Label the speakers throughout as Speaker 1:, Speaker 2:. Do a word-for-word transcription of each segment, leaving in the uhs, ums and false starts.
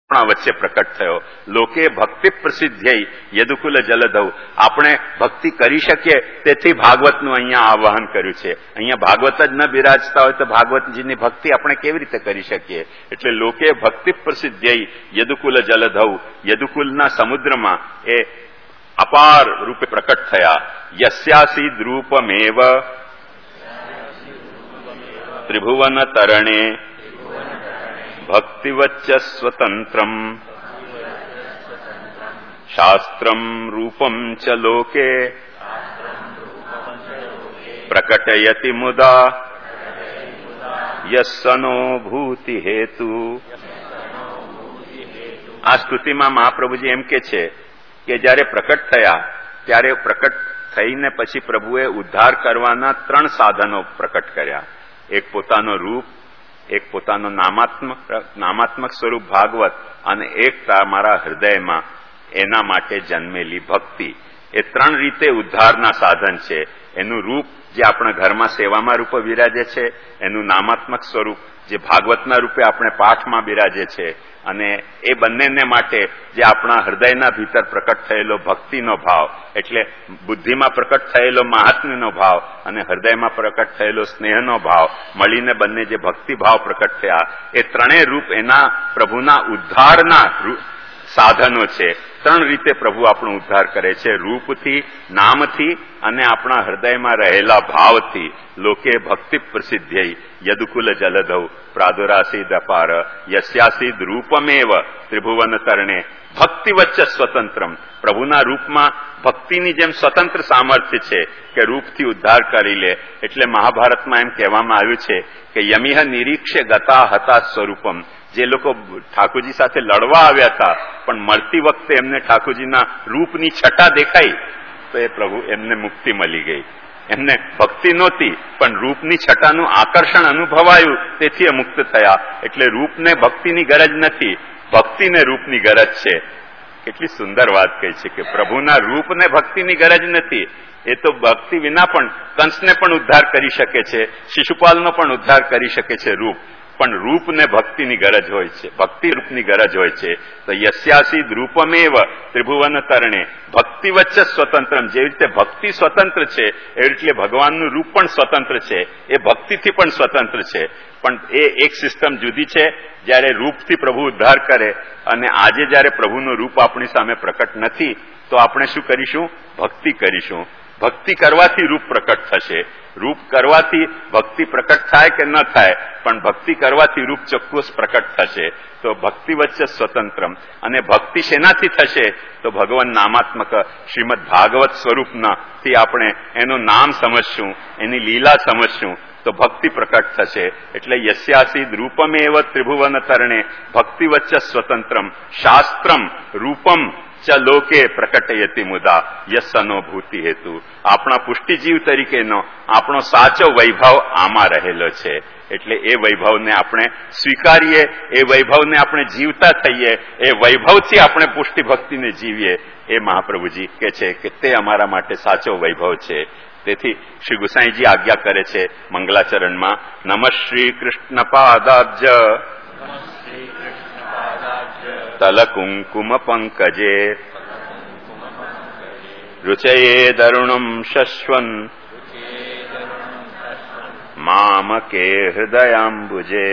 Speaker 1: વચ્ચે પ્રકટ થયો. લોકે ભક્તિ પ્રસિદ્ધ્યય યદુકુલ જલધૌ. આપણે ભક્તિ કરી શકીએ તેથી ભાગવતનું અહીંયા આવાહન કર્યું છે. અહીંયા ભાગવત જ ન બિરાજતા હોય તો ભાગવતજીની ભક્તિ આપણે કેવી રીતે કરી શકીએ? એટલે લોકે ભક્તિ પ્રસિદ્ધ્યય યદુકુલ જલધૌ. યદુકુલના સમુદ્રમાં એ અપાર રૂપે પ્રકટ થયા. યસ્યાસી રૂપમેવ ત્રિભુવન તરણે ભક્તિવચ્ચ સ્વતંત્રમ શાસ્ત્રમ રૂપમ ચ લોકે પ્રકટયતિ મુદા યસ્સનો ભૂતિ હેતુ. આ સ્તુતિમાં મહાપ્રભુજી એમ કે છે કે જયારે પ્રકટ થયા ત્યારે પ્રકટ થઈને પછી પ્રભુએ ઉદ્ધાર કરવાના ત્રણ સાધનો પ્રકટ કર્યા. એક પોતાનો રૂપ, એક પોતાનો નામાત્મક નામાત્મક સ્વરૂપ ભાગવત, અને એક તમારા હૃદયમાં એના માટે જન્મેલી ભક્તિ. એ ત્રણ રીતે ઉદ્ધારના સાધન છે. એનું રૂપ જે આપણા ઘરમાં સેવામાં રૂપે બિરાજે છે, એનું નામાત્મક સ્વરૂપ જે ભાગવતના રૂપે આપણે પાઠમાં બિરાજે છે, અને એ બંનેને માટે જે આપણા હૃદયના ભીતર પ્રકટ થયેલો ભક્તિનો ભાવ, એટલે બુદ્ધિમાં પ્રકટ થયેલો મહાત્મ્યનો ભાવ અને હૃદયમાં પ્રકટ થયેલો સ્નેહનો ભાવ મળીને બંને જે ભક્તિ ભાવ પ્રકટ થયા, એ ત્રણેય રૂપ એના પ્રભુના ઉદ્ધારના સાધનો છે. ત્રણ રીતે પ્રભુ આપણો ઉદ્ધાર કરે છે, રૂપથી, નામથી અને આપણા હૃદયમાં રહેલા ભાવથી. લોકે ભક્તિ પ્રસિદ્ધ્યય યદુકુલ જલધૌ પ્રાદુરાસીદ અપાર યસ્યાસીદ રૂપમેવ ત્રિભુવન તરણે ભક્તિ વચ્ચે સ્વતંત્રમ. પ્રભુના રૂપમાં ભક્તિની જેમ સ્વતંત્ર સામર્થ્ય છે કે રૂપથી ઉદ્ધાર કરી લે. એટલે મહાભારતમાં એમ કહેવામાં આવ્યું છે કે યમિહ નિરીક્ષે ગતા હતા સ્વરૂપમ. જે લોકો ઠાકોરજી સાથે લડવા આવ્યા હતા પણ મળતી વખતે એમને ઠાકોરજીના રૂપની છટા દેખાઈ તો એ પ્રભુ એમને મુક્તિ મળી ગઈ. એમને ભક્તિ નહોતી પણ રૂપની છટાનું આકર્ષણ અનુભવાયું, તેથી એ મુક્ત થયા. એટલે રૂપને ભક્તિની ગરજ નથી, ભક્તિને રૂપની ગરજ છે. કેટલી સુંદર વાત કહી છે કે પ્રભુના રૂપને ભક્તિની ગરજ નથી. એ તો ભક્તિ વિના પણ કંસને પણ ઉદ્ધાર કરી શકે છે, શિશુપાલનો પણ ઉદ્ધાર કરી શકે છે રૂપ. પણ રૂપને ભક્તિની ગરજ હોય છે, ભક્તિ રૂપની ગરજ હોય છે. તો યસ્યાસીદ રૂપમેવ ત્રિભુવન તરણે ભક્તિ વચ્ચે સ્વતંત્રમ. જેવી રીતે ભક્તિ સ્વતંત્ર છે એવી રીતે ભગવાનનું રૂપ પણ સ્વતંત્ર છે, એ ભક્તિથી પણ સ્વતંત્ર છે. પણ એ એક સિસ્ટમ જુદી છે જયારે રૂપથી પ્રભુ ઉદ્ધાર કરે, અને આજે જયારે પ્રભુનું રૂપ આપણી સામે પ્રકટ નથી તો આપણે શું કરીશું? ભક્તિ કરીશું. ભક્તિ કરવાથી રૂપ પ્રકટ થશે. રૂપ કરવાથી ભક્તિ પ્રકટ થાય કે ન થાય, પણ ભક્તિ કરવાથી રૂપ ચોક્કસ પ્રકટ થશે. તો ભક્તિ વચ્ચે સ્વતંત્રમ. અને ભક્તિ શેનાથી થશે? તો ભગવાન નામાત્મક શ્રીમદ ભાગવત સ્વરૂપનાથી આપણે એનું નામ સમજશું, એની લીલા સમજશું તો ભક્તિ પ્રકટ થશે. એટલે યસ્યાસીદ રૂપમેવ ત્રિભુવન તરણે ભક્તિ વચ્ચે સ્વતંત્રમ શાસ્ત્રમ રૂપમ ચ લોકે પ્રકટયતિ મુદા યસ્સનોભૂતિ હેતુ. આપણા પુષ્ટિજીવ તરીકેનો આપણો સાચો વૈભવ આમાં રહેલો છે. એટલે એ વૈભવને આપણે સ્વીકારીએ, એ વૈભવને આપણે જીવતા થઈએ, એ વૈભવથી આપણે પુષ્ટિ ભક્તિને જીવીએ. એ મહાપ્રભુજી કે છે કે તે અમારા માટે સાચો વૈભવ છે. તેથી શ્રી ગુસાઈજી આજ્ઞા કરે છે મંગલાચરણમાં, નમઃ શ્રી કૃષ્ણ પાદાબ્જ તલકુંકુમ પંકજે રુચયે દરુણમ શશ્વન મામકે હૃદયાંબુજે.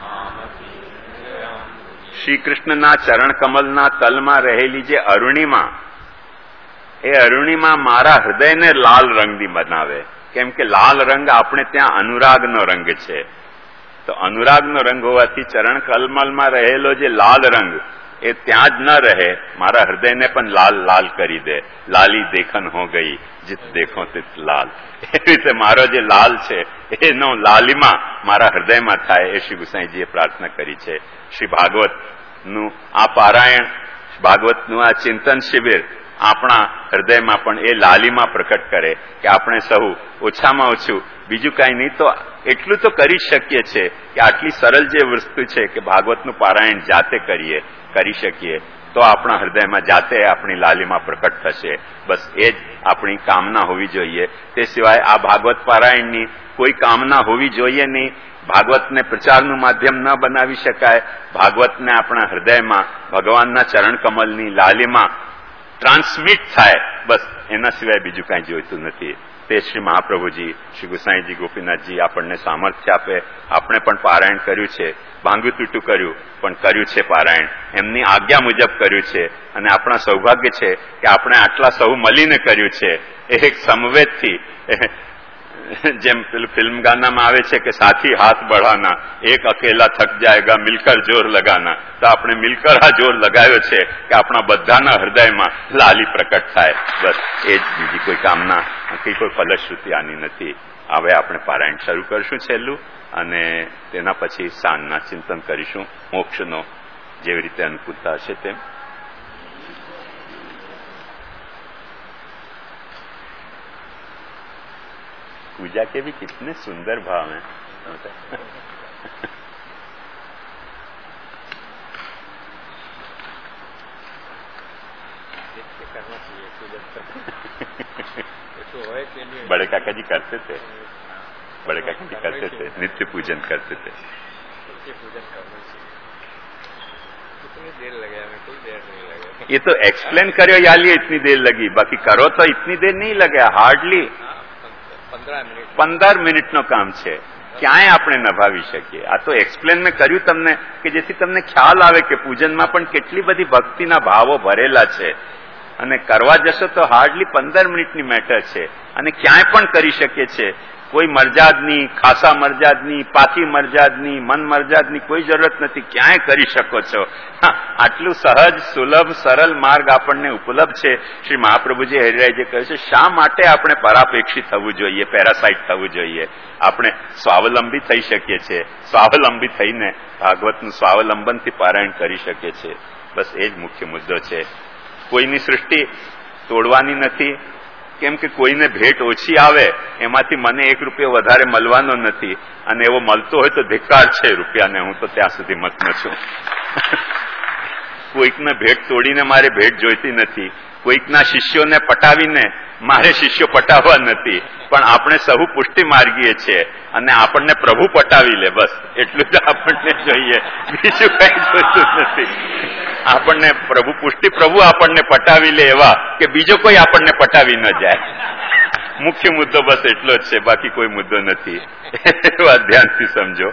Speaker 1: શ્રી કૃષ્ણના ચરણ કમલના તલમાં રહેલી જે અરુણિમા, એ અરુણિમા મારા હૃદયને લાલ રંગની બનાવે. કેમ કે લાલ રંગ આપણે ત્યાં અનુરાગનો રંગ છે. તો અનુરાગનો રંગ હોવાથી ચરણ કમલમાં રહેલો જે લાલ રંગ એ ત્યાં જ ન રહે, મારા હૃદયને પણ લાલ લાલ કરી દે. લાલી દેખન હો ગઈ જીત દેખો તિત લાલ. એવી રીતે મારો જે લાલ છે એનો લાલિમા મારા હૃદયમાં થાય, એ શ્રી ગુસાઈજીએ પ્રાર્થના કરી છે. શ્રી ભાગવતનું આ પારાયણ, ભાગવતનું આ ચિંતન શિબિર આપણા હૃદયમાં પણ એ લાલિમા પ્રકટ કરે કે આપણે સહુ ઓછામાં ઓછું બીજું કાંઈ નહીં તો એટલું તો કરી શકીએ છીએ કે આટલી સરળ જે વસ્તુ છે કે ભાગવતનું પારાયણ જાતે કરીએ કરી શકીએ તો તો આપણા હૃદયમાં જાતે આપણી લાલીમાં પ્રકટ થશે. બસ એ જ આપણી કામના હોવી જોઈએ. તે સિવાય આ ભાગવત પારાયણની કોઈ કામના હોવી જોઈએ નહીં. ભાગવતને પ્રચારનું માધ્યમ ન બનાવી શકાય. ભાગવતને આપણા હૃદયમાં ભગવાનના ચરણ કમલની લાલીમાં ટ્રાન્સમિટ થાય, બસ એના સિવાય બીજું કાંઈ જોઈતું નથી. તે શ્રી મહાપ્રભુજી, શ્રી ગુસાઈજી, ગોપીનાથજી આપણને સામર્થ્ય આપે. આપણે પણ પારાયણ કર્યું છે, ભાંગું તૂટું કર્યું, પણ કર્યું છે પારાયણ. એમની આજ્ઞા મુજબ કર્યું છે. અને આપણા સૌભાગ્ય છે કે આપણે આટલા સૌ મળીને કર્યું છે. એ એક સમવેતથી, જેમ પેલું ફિલ્મ ગાનામાં આવે છે કે સાથી હાથ બઢાના, એક અકેલા થક જાયગા મિલકર જોર લગાના. તો આપણે મિલકર આ જોર લગાવ્યો છે કે આપણા બધાના હૃદયમાં લાલી પ્રકટ થાય. બસ એ જ, બીજી કોઈ કામના કે કોઈ ફલશ્રુતિ આની નથી. હવે આપણે પારાયણ શરૂ કરશું છેલ્લું, અને તેના પછી સાંજના ચિંતન કરીશું મોક્ષનો, જેવી રીતે અનુકૂળતા હશે તેમ. पूजा के भी कितने सुंदर भाव हैं. करना चाहिए पूजन. बड़े काका जी करते थे, बड़े काका जी करते थे, नित्य पूजन करते थे. पूजन करना चाहिए. कितनी देर लगे हमें? कोई देर नहीं लगे. ये तो एक्सप्लेन करो या लिए इतनी देर लगी, बाकी करो तो इतनी देर नहीं लगे. हार्डली પંદર મિનિટનો કામ છે. ક્યાંય આપણે નભાવી શકીએ. આ તો એક્સપ્લેન મેં કર્યું તમને કે જેથી તમને ખ્યાલ આવે કે પૂજનમાં પણ કેટલી બધી ભક્તિના ભાવો ભરેલા છે. અને કરવા જશો તો હાર્ડલી પંદર મિનિટની મેટર છે. અને ક્યાંય પણ કરી શકીએ છીએ. કોઈ મરજાદની, ખાસા મરજાદની, પાકી મરજાદની, મન મરજાદની કોઈ જરૂરત નથી. ક્યાંય કરી શકો છો. આટલું સહજ, સુલભ, સરળ માર્ગ આપણને ઉપલબ્ધ છે. શ્રી મહાપ્રભુજી હરિરાયજી કહે છે, શા માટે આપણે પરાપેક્ષી થવું જોઈએ, પેરાસાઇટ થવું જોઈએ? આપણે સ્વાવલંબી થઈ શકીએ છીએ. સ્વાવલંબી થઈને ભાગવતનું સ્વાવલંબનથી પારાયણ કરી શકીએ છીએ. બસ એ જ મુખ્ય મુદ્દો છે. કોઈની સૃષ્ટિ તોડવાની નથી. કેમ કે કોઈને ભેટ ઓછી આવે એમાંથી મને એક રૂપિયો વધારે મળવાનો નથી. અને એવો મળતો હોય તો ધિક્કાર છે રૂપિયાને. હું તો ત્યાં સુધી મત ન છું. કોઈકને ભેટ તોડીને મારે ભેટ જોઈતી નથી. કોઈકના શિષ્યોને પટાવીને મારે શિષ્યો પટાવવા નથી. પણ આપણે સહુ પુષ્ટિ માર્ગીએ છીએ અને આપણને પ્રભુ પટાવી લે, બસ એટલું જ આપણને જોઈએ. બીજું કઈ જોઈતું નથી. આપણને પ્રભુ પુષ્ટિ પ્રભુ આપણને પટાવી લે એવા કે બીજો કોઈ આપણને પટાવી ન જાય. મુખ્ય મુદ્દો બસ એટલો જ છે, બાકી કોઈ મુદ્દો નથી. એવા ધ્યાનથી સમજો.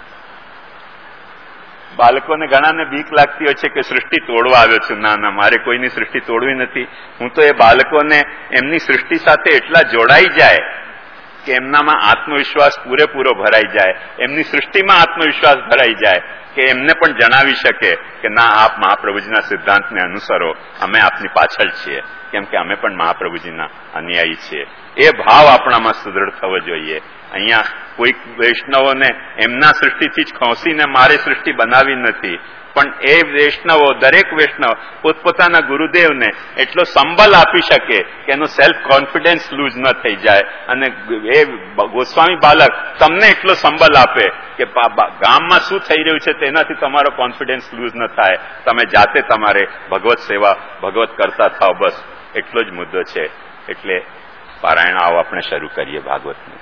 Speaker 1: બાળકોને ઘણાને બીક લાગતી હોય છે કે સૃષ્ટિ તોડવા આવ્યો છું. ના ના, મારે કોઈની સૃષ્ટિ તોડવી નથી. હું તો એ બાળકોને એમની સૃષ્ટિ સાથે એટલા જોડાઈ જાય કે એમનામાં આત્મવિશ્વાસ પૂરેપૂરો ભરાઈ જાય, એમની સૃષ્ટિમાં આત્મવિશ્વાસ ભરાઈ જાય કે એમને પણ જણાવી શકે કે ના, આપ મહાપ્રભુજીના સિદ્ધાંતને અનુસરો, અમે આપની પાછળ છીએ, કેમ કે અમે પણ મહાપ્રભુજીના અનુયાયી છીએ. એ ભાવ આપણામાં સુદૃઢ થવો જોઈએ. અહીંયા કોઈક વૈષ્ણવોને એમના સૃષ્ટિથી જ ખોસીને મારી સૃષ્ટિ બનાવી નથી, પણ એ વૈષ્ણવો, દરેક વૈષ્ણવ પોતપોતાના ગુરુદેવને એટલો સંબલ આપી શકે કે એનો સેલ્ફ કોન્ફિડન્સ લૂઝ ન થઈ જાય. અને એ ગોસ્વામી બાલક તમને એટલો સંબલ આપે કે ગામમાં શું થઈ રહ્યું છે તેનાથી તમારો કોન્ફિડન્સ લૂઝ ન થાય. તમે જાતે તમારે ભગવત સેવા, ભગવત કરતા થાવ, બસ એટલો જ મુદ્દો છે. એટલે પારાયણ આવો આપણે શરૂ કરીએ ભાગવતનું.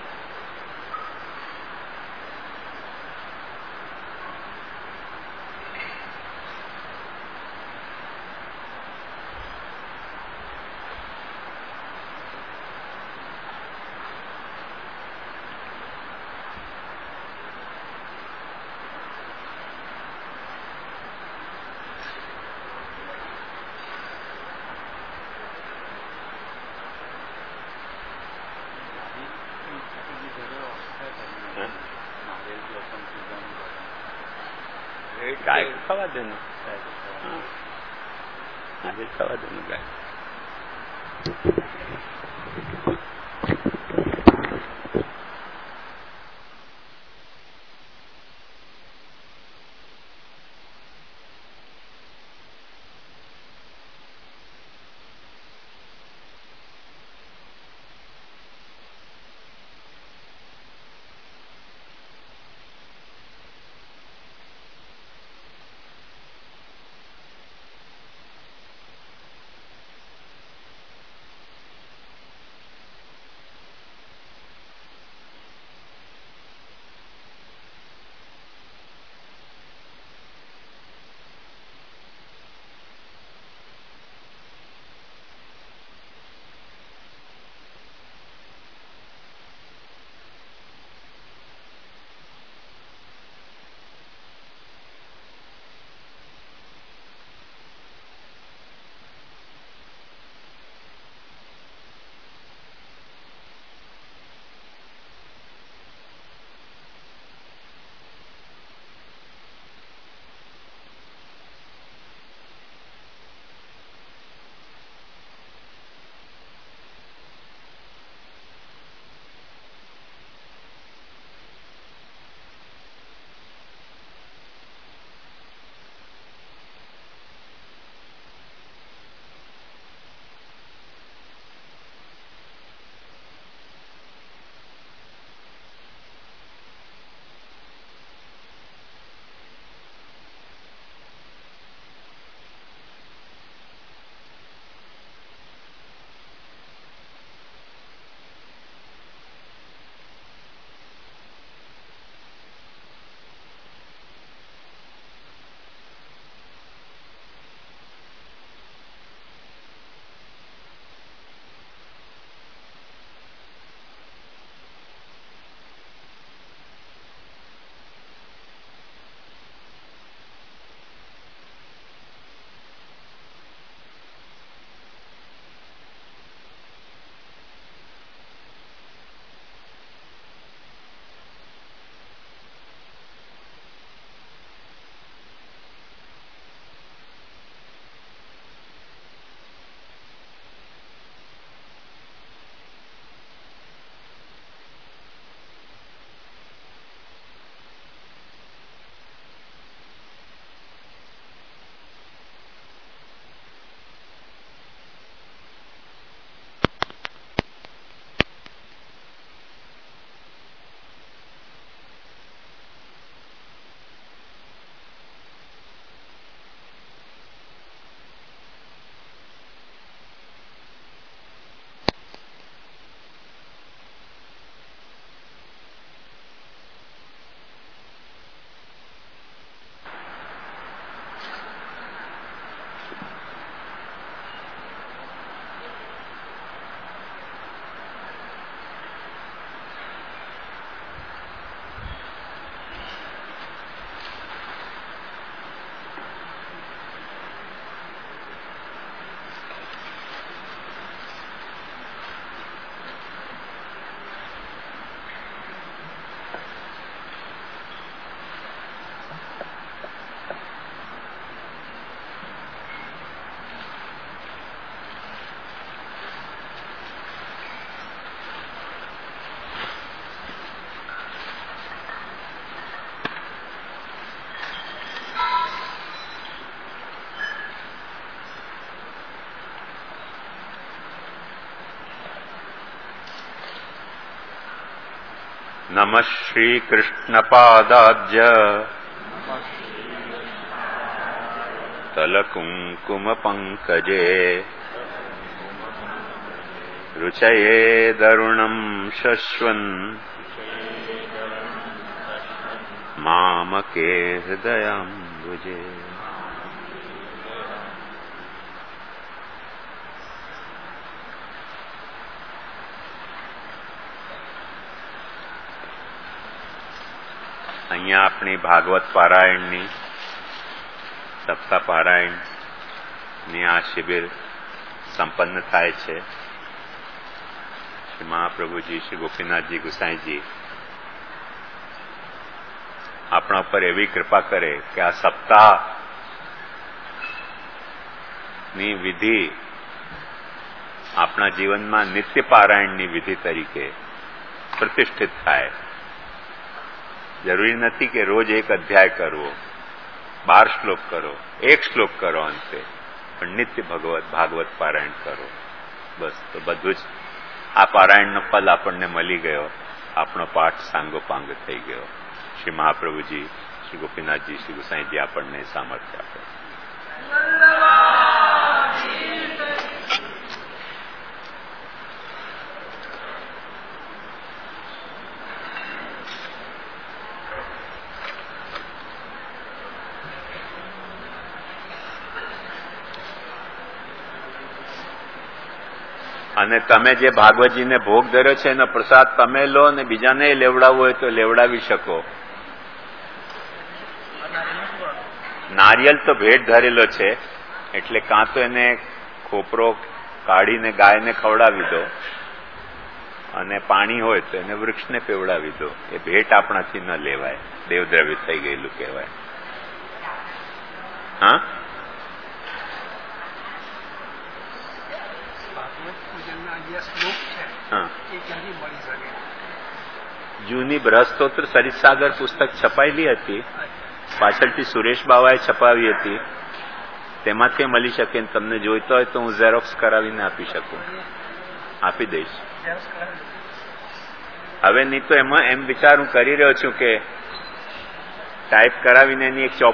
Speaker 1: ગાય ખાવા દેનું, આજે ખાવા દેનું ગાય. નમઃ શ્રી કૃષ્ણપાદાબ્જ તલકુંકુમ પંકજે રુચયે દરુણમ શશ્વન મામકે હૃદયાંબુજે. અહીંયા આપણી ભાગવત પારાયણની સપ્તાહ પારાયણની આ શિબિર સંપન્ન થાય છે. શ્રી મહાપ્રભુજી, શ્રી ગોપીનાથજી ગુસાઈજી આપણા ઉપર એવી કૃપા કરે કે આ સપ્તાહની વિધિ આપણા જીવનમાં નિત્ય પારાયણની વિધિ તરીકે પ્રતિષ્ઠિત થાય. જરૂરી નથી કે રોજ એક અધ્યાય કરવો, બાર શ્લોક કરો, એક શ્લોક કરો અંતે, પણ નિત્ય ભગવત ભાગવત પારાયણ કરો. બસ, તો બધું જ આ પારાયણનો ફલ આપણને મળી ગયો. આપણો પાઠ સાંગોપાંગ થઈ ગયો. શ્રી મહાપ્રભુજી, શ્રી ગોપીનાથજી, શ્રી ગુસાઈજી આપણને સામર્થ્ય આપે. અને તમે જે ભાગવતજીને ભોગ ધર્યો છે એનો પ્રસાદ તમે લો અને બીજાને લેવડાવવો હોય તો લેવડાવી શકો. નારિયેલ તો ભેટ ધરેલો છે, એટલે કાં તો એને ખોપરો કાઢીને ગાયને ખવડાવી દો, અને પાણી હોય તો એને વૃક્ષને પીવડાવી દો. એ ભેટ આપણાથી ન લેવાય, દેવદ્રવ્ય થઈ ગયેલું કહેવાય. હા, જૂની બૃહસ્તોત્ર સરિતસાગર પુસ્તક છપાયેલી હતી, પાછળથી સુરેશ બાવાએ છપાવી હતી. તેમાંથી મળી શકે. તમને જોઈતો હોય તો હું ઝેરોક્સ કરાવીને આપી શકું, આપી દઈશ. હવે નહીં તો એમાં એમ વિચાર હું કરી રહ્યો છું કે ટાઈપ કરાવીને એની એક